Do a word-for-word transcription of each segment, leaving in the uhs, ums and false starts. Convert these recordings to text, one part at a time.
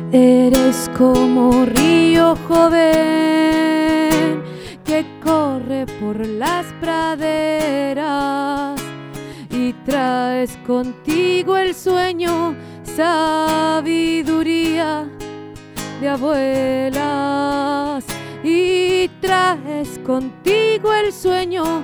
Eres como río joven que corre por las praderas y traes contigo el sueño, sabiduría de abuelas. Y traes contigo el sueño,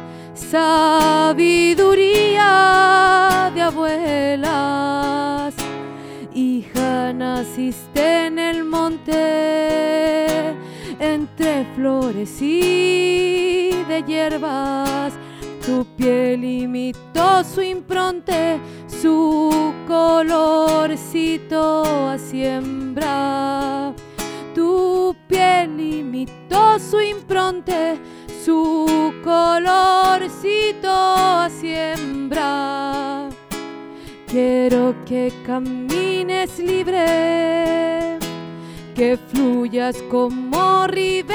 sabiduría de abuelas. Hija, naciste en el monte, entre flores y de hierbas. Tu piel imitó su impronte, su colorcito a siembra. Tu piel imitó su impronte, su colorcito a siembra. Quiero que camines libre, que fluyas como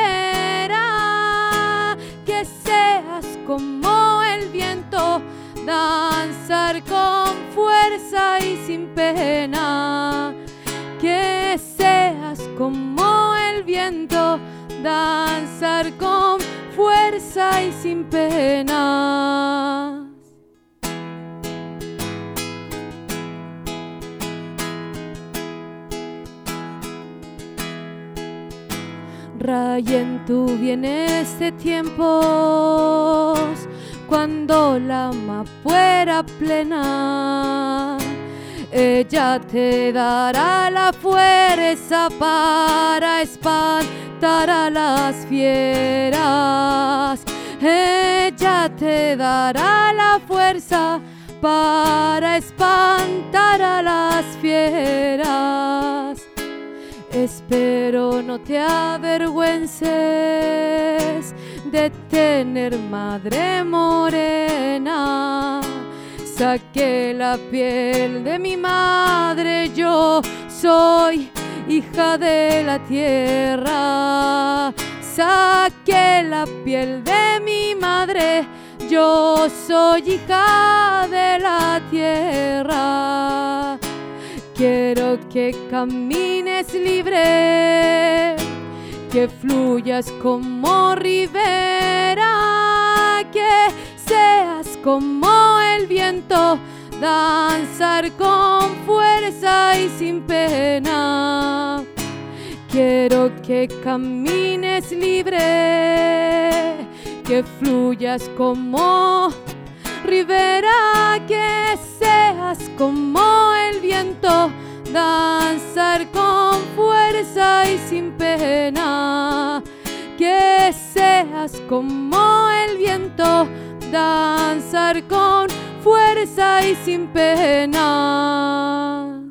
ribera, que seas como el viento, danzar con fuerza y sin pena. Que seas como el viento, danzar con fuerza y sin pena. Rayen tu bienes de tiempos, cuando la amapuera plena, ella te dará la fuerza para espantar a las fieras. Ella te dará la fuerza para espantar a las fieras. Espero no te avergüences de tener madre morena. Saqué la piel de mi madre, yo soy hija de la tierra. Saqué la piel de mi madre, yo soy hija de la tierra. Quiero que camines libre, que fluyas como ribera, que seas como el viento, danzar con fuerza y sin pena. Quiero que camines libre, que fluyas como ribera, que seas como el viento, danzar con fuerza y sin pena. Que seas como el viento, danzar con fuerza y sin penas.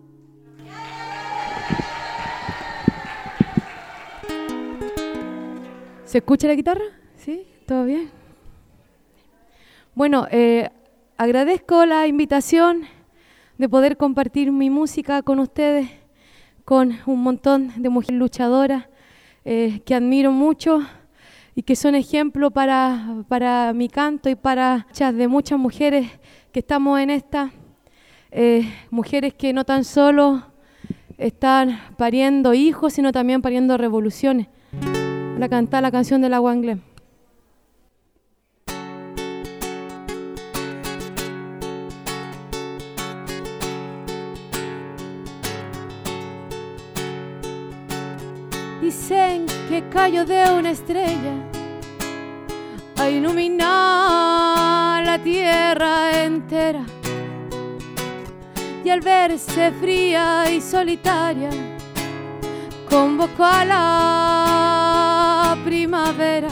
¿Se escucha la guitarra? ¿Sí? ¿Todo bien? Bueno, eh, agradezco la invitación de poder compartir mi música con ustedes, con un montón de mujeres luchadoras eh, que admiro mucho y que son ejemplo para, para mi canto y para muchas de muchas mujeres que estamos en esta, eh, mujeres que no tan solo están pariendo hijos, sino también pariendo revoluciones. La cantar la canción de la Wanglem. Dicen que cayó de una estrella a iluminar la tierra entera, y al verse fría y solitaria convocó a la primavera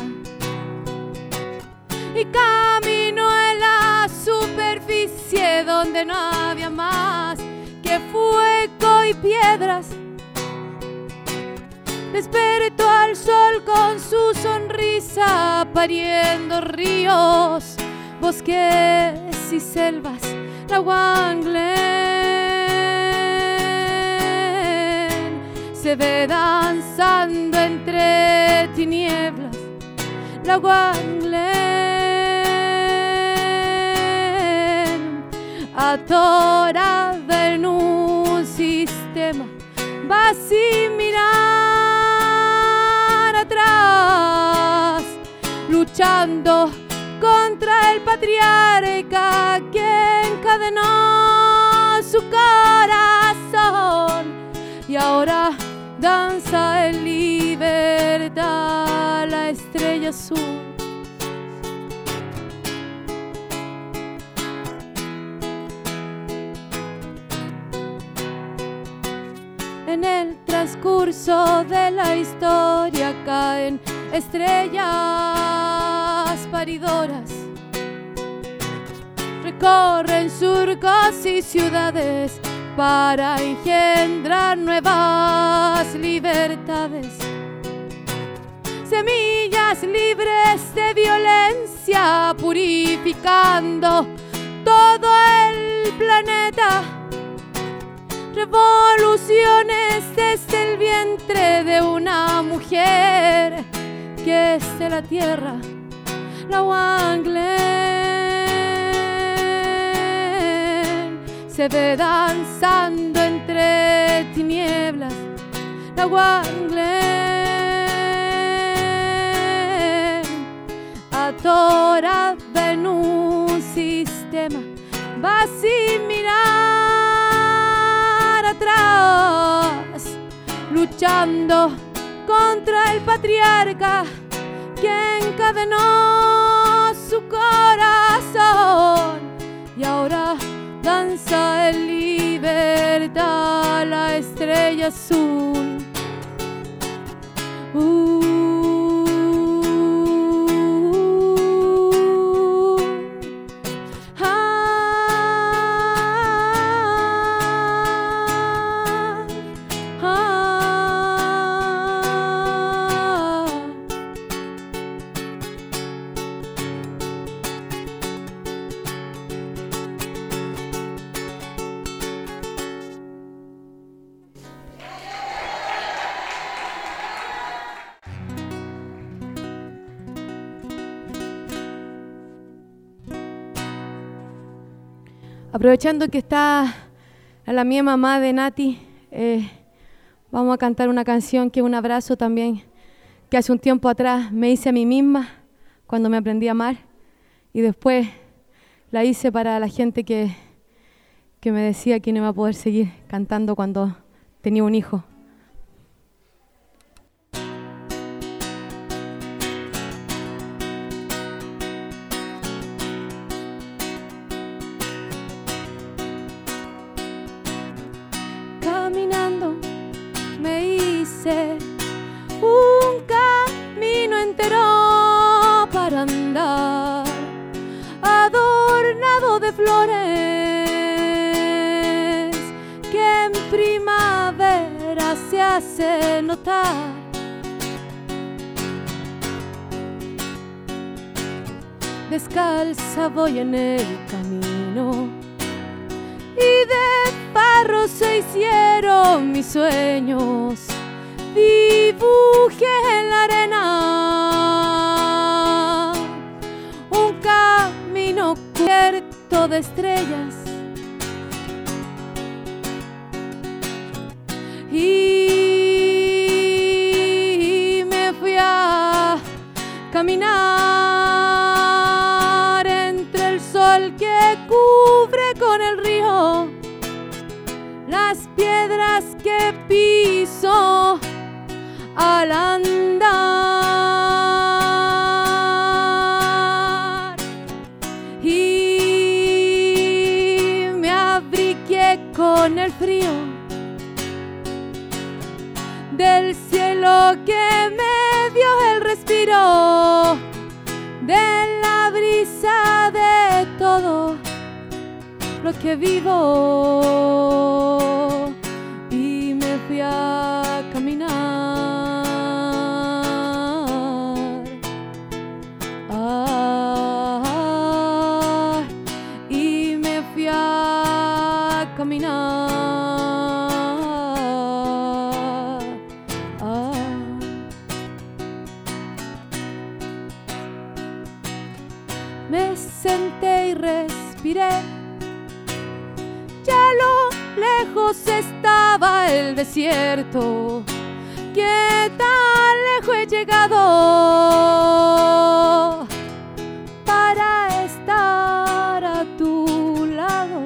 y caminó en la superficie donde no había más que fuego y piedras. Despertó al sol con su sonrisa, pariendo ríos, bosques y selvas. La Wanglem se ve danzando entre tinieblas. La Wanglem atorada en un sistema. va sin mirar atrás, luchando contra el patriarca que encadenó su corazón y ahora danza en libertad la estrella azul. En el transcurso de la historia caen estrellas paridoras, recorren surcos y ciudades para engendrar nuevas libertades. Semillas libres de violencia purificando todo el planeta. Revoluciones desde el vientre de una mujer que es de la tierra, la Wanglen. Se ve danzando entre tinieblas, la Wanglen, atorada en un sistema, va sin mirar atrás, luchando contra el patriarca que encadenó su corazón y ahora danza en libertad la estrella azul. Uh. Aprovechando que está la mía mamá de Nati, eh, vamos a cantar una canción que es un abrazo también, que hace un tiempo atrás me hice a mí misma cuando me aprendí a amar y después la hice para la gente que, que me decía que no iba a poder seguir cantando cuando tenía un hijo. Caminando me hice un camino entero para andar, adornado de flores que en primavera se hace notar. Descalza voy en el camino y de barro se hicieron mis sueños, dibujé en la arena un camino cubierto de estrellas y me fui a caminar entre el sol que cubre con el río las piedras que piso al andar y me abrigué con el frío del cielo que me dio el respiro de la brisa de todo lo que vivo y me fui a caminar ah, y me fui a caminar ah. Me senté y respiré, ya lo lejos estaba el desierto, que tan lejos he llegado para estar a tu lado.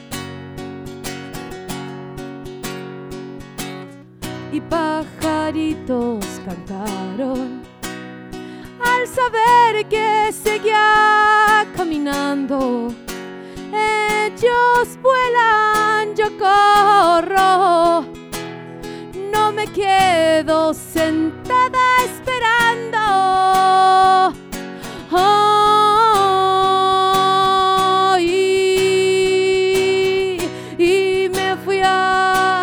Y pajaritos cantaron al saber que seguía caminando. Ellos vuelan, yo corro, no me quedo sentada esperando. Oh, y, y me fui a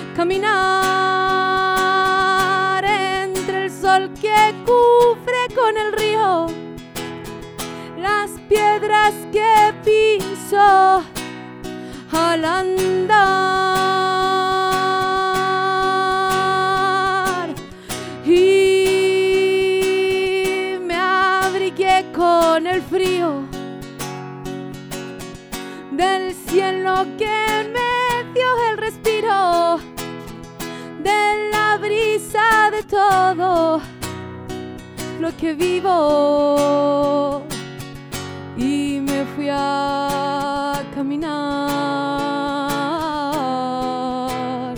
caminar entre el sol que cubre con el río, las piedras que piso al andar, y me abrigué con el frío del cielo que me dio el respiro, de la brisa de todo lo que vivo. Y me fui a caminar,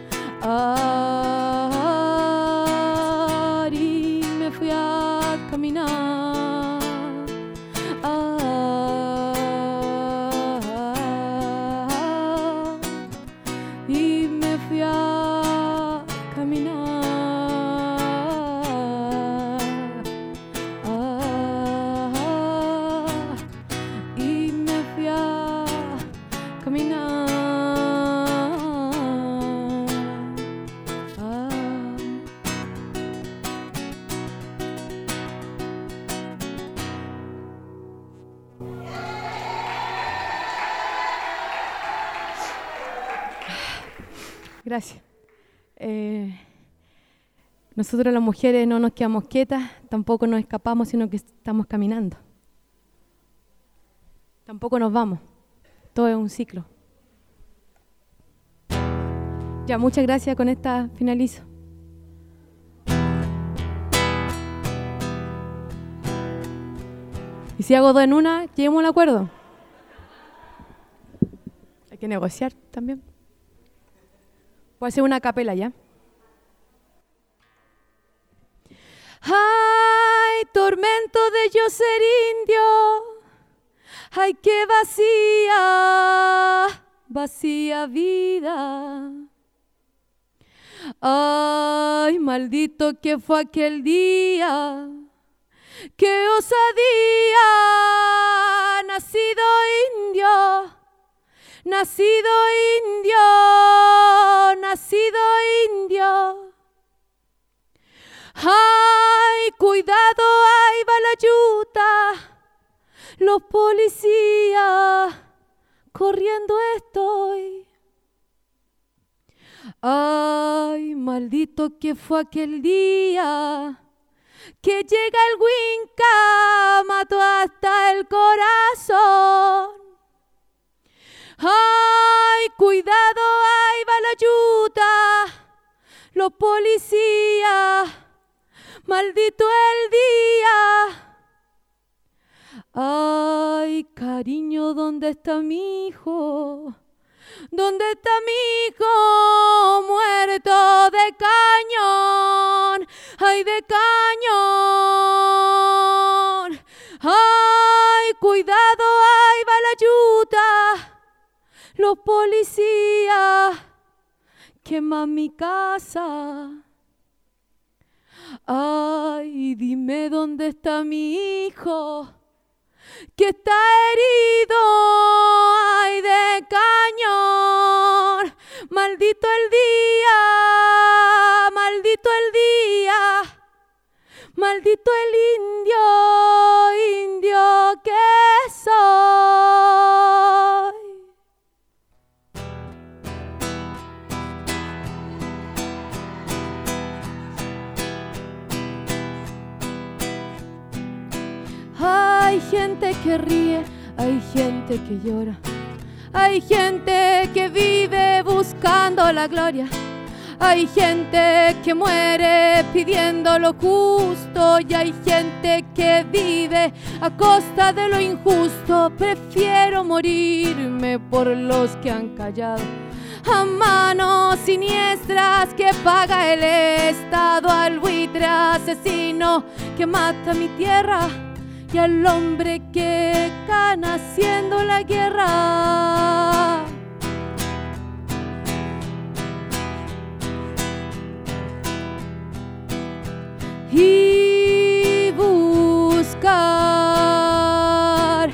ah, y me fui a caminar, ah, y me fui a caminar. Gracias. Eh, nosotros las mujeres no nos quedamos quietas, tampoco nos escapamos, sino que estamos caminando. Tampoco nos vamos. Todo es un ciclo. Ya, muchas gracias. Con esta finalizo. Y si hago dos en una, lleguemos a un acuerdo. Hay que negociar también. Voy a hacer una capela ya. Ay, tormento de yo ser indio. Ay, qué vacía, vacía vida. Ay, maldito que fue aquel día. Qué osadía, nacido indio. Nacido indio, nacido indio. Ay, cuidado, ahí va la yuta. Los policías, corriendo estoy. Ay, maldito que fue aquel día que llega el Winca, mató hasta el corazón. Ay, cuidado, ahí va la yuta, los policías, maldito el día. Ay, cariño, ¿dónde está mi hijo? ¿Dónde está mi hijo? Muerto de cañón, ay, de cañón. Ay, cuidado, ahí va la yuta. Los policías queman mi casa. Ay, dime dónde está mi hijo, que está herido, ay, de cañón. Maldito el día, maldito el día, maldito el indio, indio que soy. Hay gente que ríe, hay gente que llora, Hay gente que vive buscando la gloria. Hay gente que muere pidiendo lo justo y hay gente que vive a costa de lo injusto. Prefiero morirme por los que han callado a manos siniestras que paga el Estado, al buitre asesino que mata mi tierra y al hombre que gana haciendo la guerra. Y buscar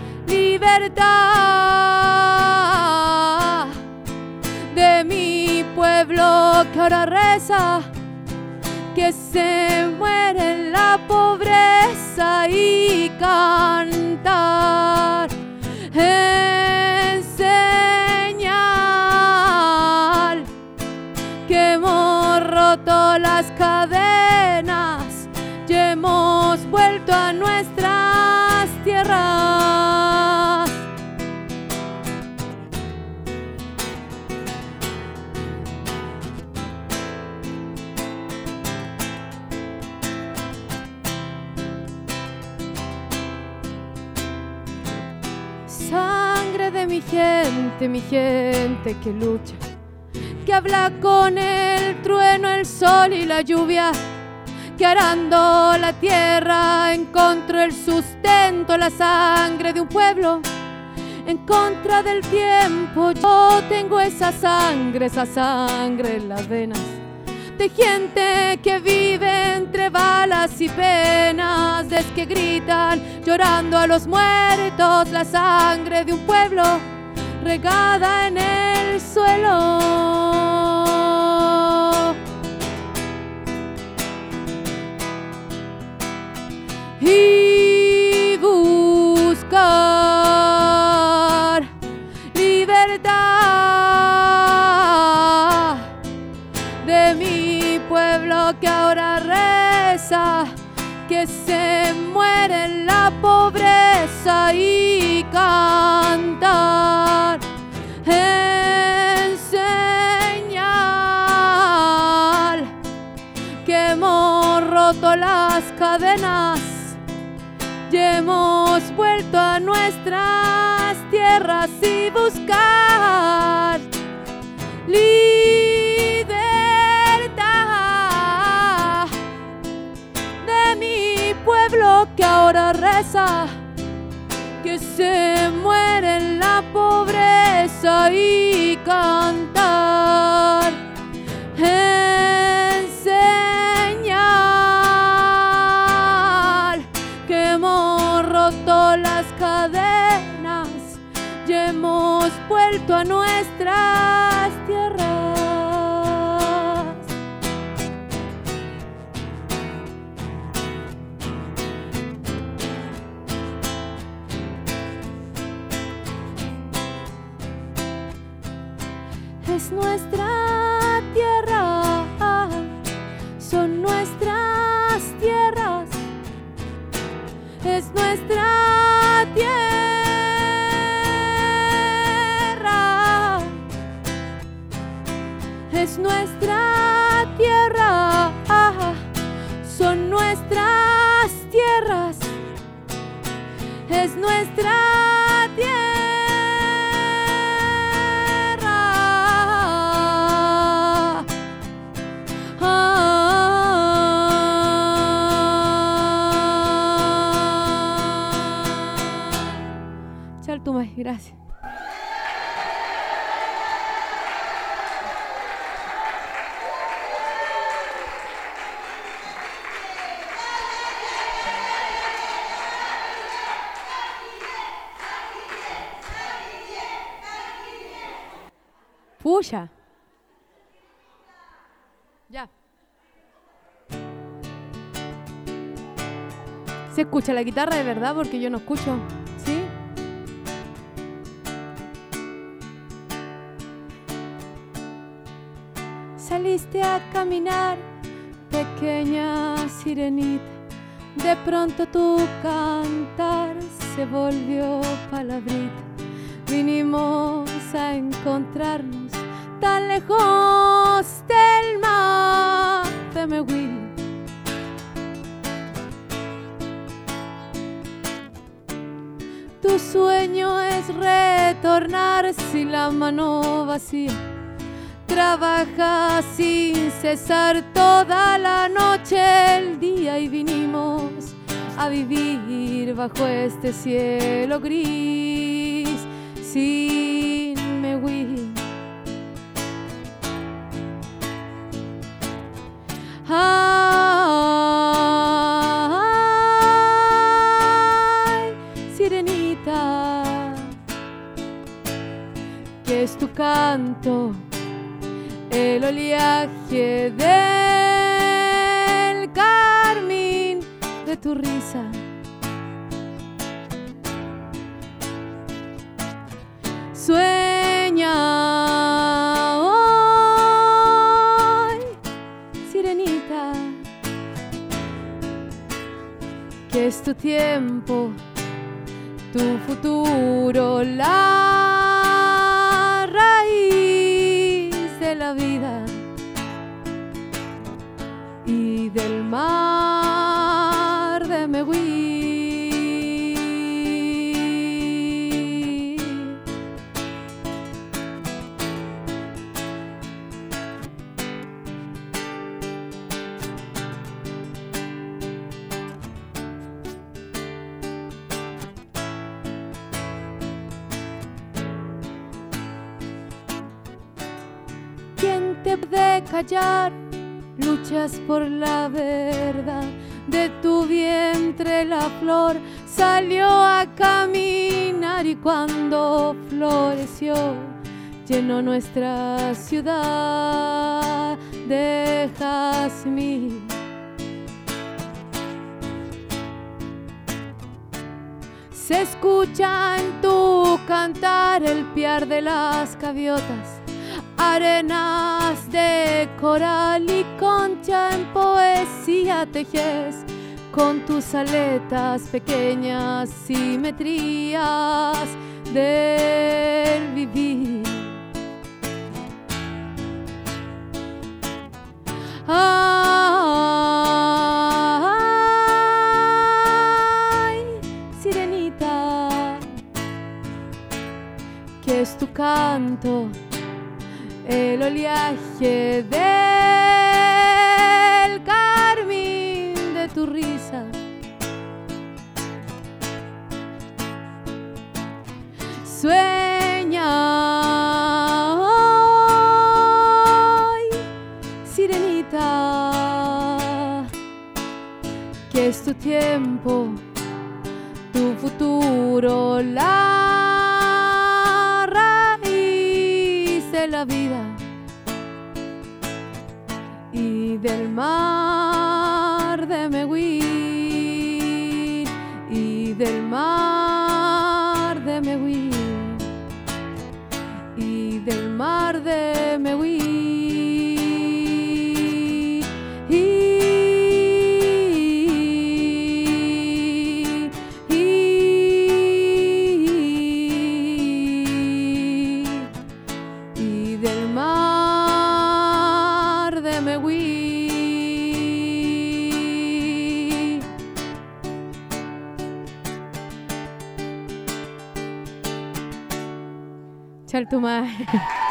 libertad de mi pueblo que ahora reza, que se muere en la pobreza, y cantar en señal que hemos roto las cadenas y hemos vuelto a nuestras tierras. Sangre de mi gente, mi gente que lucha, que habla con el trueno, el sol y la lluvia, que arando la tierra encontró el sustento, la sangre de un pueblo en contra del tiempo. Yo tengo esa sangre, esa sangre en las venas, de gente que vive entre balas y penas, desde que gritan llorando a los muertos, la sangre de un pueblo regada en el suelo. Y buscar libertad de mi pueblo que ahora reza, que se muere en la pobreza, y cantar en señal que hemos roto las cadenas y hemos vuelto a nuestras tierras, y buscar libertad de mi pueblo que ahora reza, que se muere en la pobreza, y cantar en señal que hemos roto las cadenas y hemos vuelto a nuestras tierras. Es nuestra tierra, son nuestras tierras, es nuestra tierra, es nuestra tierra, son nuestras tierras, es nuestra tierra. Chaltumay, gracias. Puya. Ya. ¿Se escucha la guitarra de verdad? Porque yo no escucho. ¿Sí? Saliste a caminar, pequeña sirenita. De pronto tu cantar se volvió palabrita. vinimos a encontrarnos tan lejos del mar de Mehuí. Tu sueño es retornar sin la mano vacía. Trabaja sin cesar toda la noche, el día, y vinimos a vivir bajo este cielo gris sin Mehuí. Ay, sirenita, que es tu canto, el oleaje del carmín de tu risa. Sueña hoy, sirenita, que es tu tiempo, tu futuro, la raíz de la vida y del mar de Mehuí. ¿Quién te puede callar? Luchas por la verdad. De tu vientre la flor salió a caminar, y cuando floreció llenó nuestra ciudad de jazmín. Se escucha en tu cantar el piar de las gaviotas, arenas de coral y concha en poesía tejes con tus aletas pequeñas simetrías del vivir. Ay, sirenita, que es tu canto, el oleaje del carmín de tu risa. Sueña hoy, sirenita, que es tu tiempo, tu futuro, la raíz de la vida y del mar de Mehuí, y del mar de Mehuí, y del mar de Mehuí. Chaltumay.